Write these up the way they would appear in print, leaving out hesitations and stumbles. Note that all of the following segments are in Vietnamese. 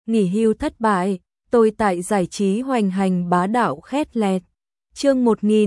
nghỉ hưu thất bại, tôi tại giải trí hoành hành bá đạo khét lẹt. Chương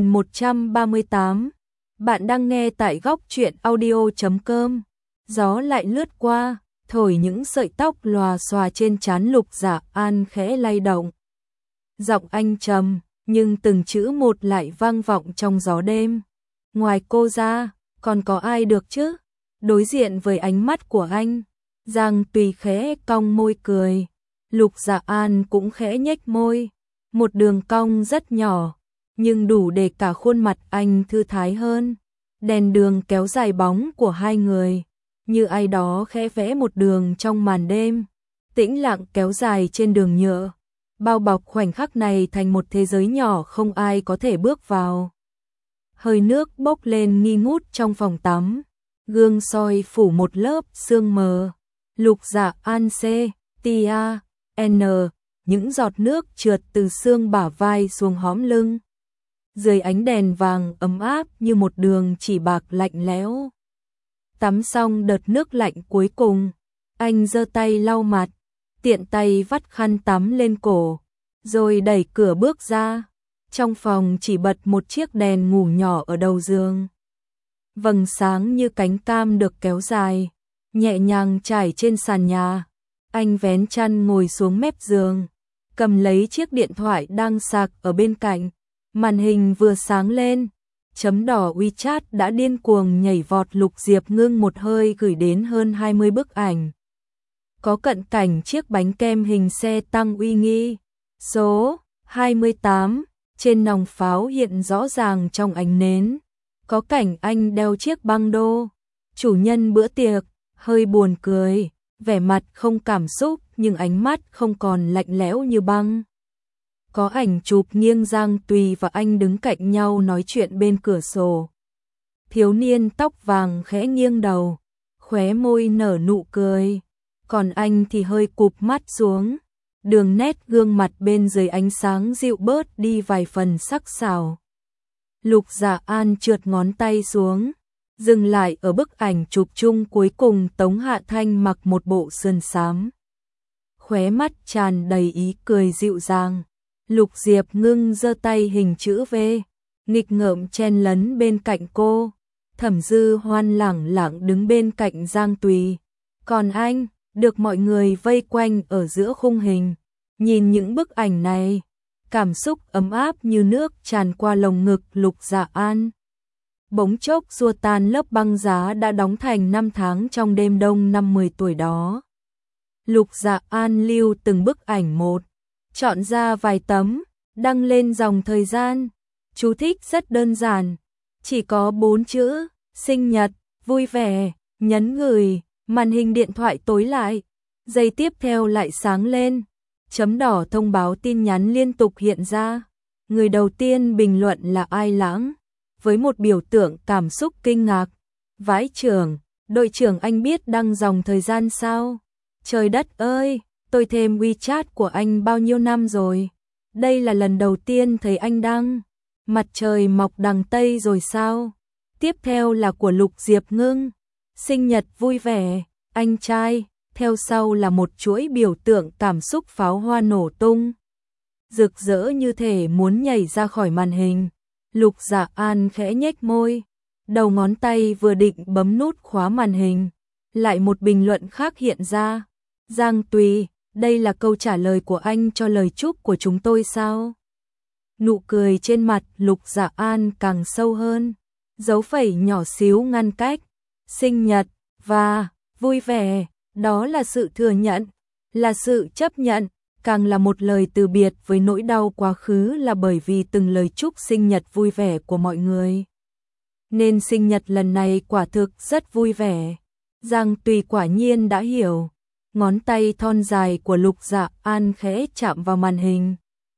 1138. Bạn đang nghe tại góc truyện audio.com. Gió lại lướt qua, thổi những sợi tóc lòa xòa trên trán Lục Dạ An khẽ lay động. Giọng anh trầm, nhưng từng chữ một lại vang vọng trong gió đêm. Ngoài cô ra, còn có ai được chứ? Đối diện với ánh mắt của anh, Giang Tùy khẽ cong môi cười. Lục Dạ An cũng khẽ nhếch môi, một đường cong rất nhỏ, nhưng đủ để cả khuôn mặt anh thư thái hơn. Đèn đường kéo dài bóng của hai người, như ai đó khẽ vẽ một đường trong màn đêm, tĩnh lặng kéo dài trên đường nhựa, bao bọc khoảnh khắc này thành một thế giới nhỏ không ai có thể bước vào. Hơi nước bốc lên nghi ngút trong phòng tắm, gương soi phủ một lớp sương mờ. Lục Dạ An tia N, những giọt nước trượt từ xương bả vai xuống hõm lưng. Dưới ánh đèn vàng ấm áp như một đường chỉ bạc lạnh lẽo. Tắm xong đợt nước lạnh cuối cùng, anh giơ tay lau mặt, tiện tay vắt khăn tắm lên cổ, rồi đẩy cửa bước ra. Trong phòng chỉ bật một chiếc đèn ngủ nhỏ ở đầu giường. Vầng sáng như cánh cam được kéo dài, nhẹ nhàng trải trên sàn nhà. Anh vén chăn ngồi xuống mép giường, cầm lấy chiếc điện thoại đang sạc ở bên cạnh. Màn hình vừa sáng lên, chấm đỏ WeChat đã điên cuồng nhảy vọt. Lục Diệp Ngưng một hơi gửi đến hơn 20 bức ảnh. Có cận cảnh chiếc bánh kem hình xe tăng uy nghi, số 28, trên nòng pháo hiện rõ ràng trong ánh nến. Có cảnh anh đeo chiếc băng đô, chủ nhân bữa tiệc, hơi buồn cười, vẻ mặt không cảm xúc nhưng ánh mắt không còn lạnh lẽo như băng. Có ảnh chụp nghiêng Giang Tùy và anh đứng cạnh nhau nói chuyện bên cửa sổ. Thiếu niên tóc vàng khẽ nghiêng đầu, khóe môi nở nụ cười, còn anh thì hơi cụp mắt xuống. Đường nét gương mặt bên dưới ánh sáng dịu bớt đi vài phần sắc sảo. Lục Dạ An trượt ngón tay xuống, dừng lại ở bức ảnh chụp chung cuối cùng. Tống Hạ Thanh mặc một bộ sườn xám, khóe mắt tràn đầy ý cười dịu dàng. Lục Diệp Ngưng giơ tay hình chữ V, nghịch ngợm chen lấn bên cạnh cô. Thẩm Dư Hoan lẳng lặng đứng bên cạnh Giang Tùy, còn anh được mọi người vây quanh ở giữa khung hình. Nhìn những bức ảnh này, cảm xúc ấm áp như nước tràn qua lồng ngực Lục Dạ An. Bỗng chốc xua tan lớp băng giá đã đóng thành năm tháng trong đêm đông năm 10 tuổi đó. Lục Dạ An lưu từng bức ảnh một, chọn ra vài tấm, đăng lên dòng thời gian. Chú thích rất đơn giản, chỉ có 4 chữ: sinh nhật, vui vẻ, nhấn gửi. Màn hình điện thoại tối lại, giây tiếp theo lại sáng lên, chấm đỏ thông báo tin nhắn liên tục hiện ra. Người đầu tiên bình luận là Ai Lãng, với một biểu tượng cảm xúc kinh ngạc. Vãi trưởng, đội trưởng anh biết đăng dòng thời gian sao? Trời đất ơi, tôi thêm WeChat của anh bao nhiêu năm rồi, đây là lần đầu tiên thấy anh đăng. Mặt trời mọc đằng Tây rồi sao? Tiếp theo là của Lục Diệp Ngưng, sinh nhật vui vẻ, anh trai. Theo sau là một chuỗi biểu tượng cảm xúc pháo hoa nổ tung, rực rỡ như thể muốn nhảy ra khỏi màn hình. Lục Dạ An khẽ nhếch môi, đầu ngón tay vừa định bấm nút khóa màn hình, lại một bình luận khác hiện ra. Giang Tùy, đây là câu trả lời của anh cho lời chúc của chúng tôi sao? Nụ cười trên mặt Lục Dạ An càng sâu hơn, dấu phẩy nhỏ xíu ngăn cách. Sinh nhật và vui vẻ, đó là sự thừa nhận, là sự chấp nhận, càng là một lời từ biệt với nỗi đau quá khứ. Là bởi vì từng lời chúc sinh nhật vui vẻ của mọi người, nên sinh nhật lần này quả thực rất vui vẻ. Giang Tùy quả nhiên đã hiểu, ngón tay thon dài của Lục Dạ An khẽ chạm vào màn hình,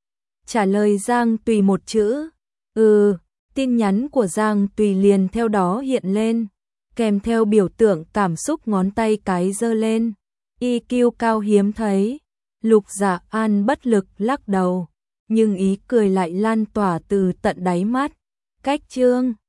trả lời Giang Tùy một chữ: tin nhắn của Giang Tùy liền theo đó hiện lên, kèm theo biểu tượng cảm xúc ngón tay cái giơ lên. EQ cao hiếm thấy. Lục Dạ An bất lực lắc đầu, nhưng ý cười lại lan tỏa từ tận đáy mắt. Cách chương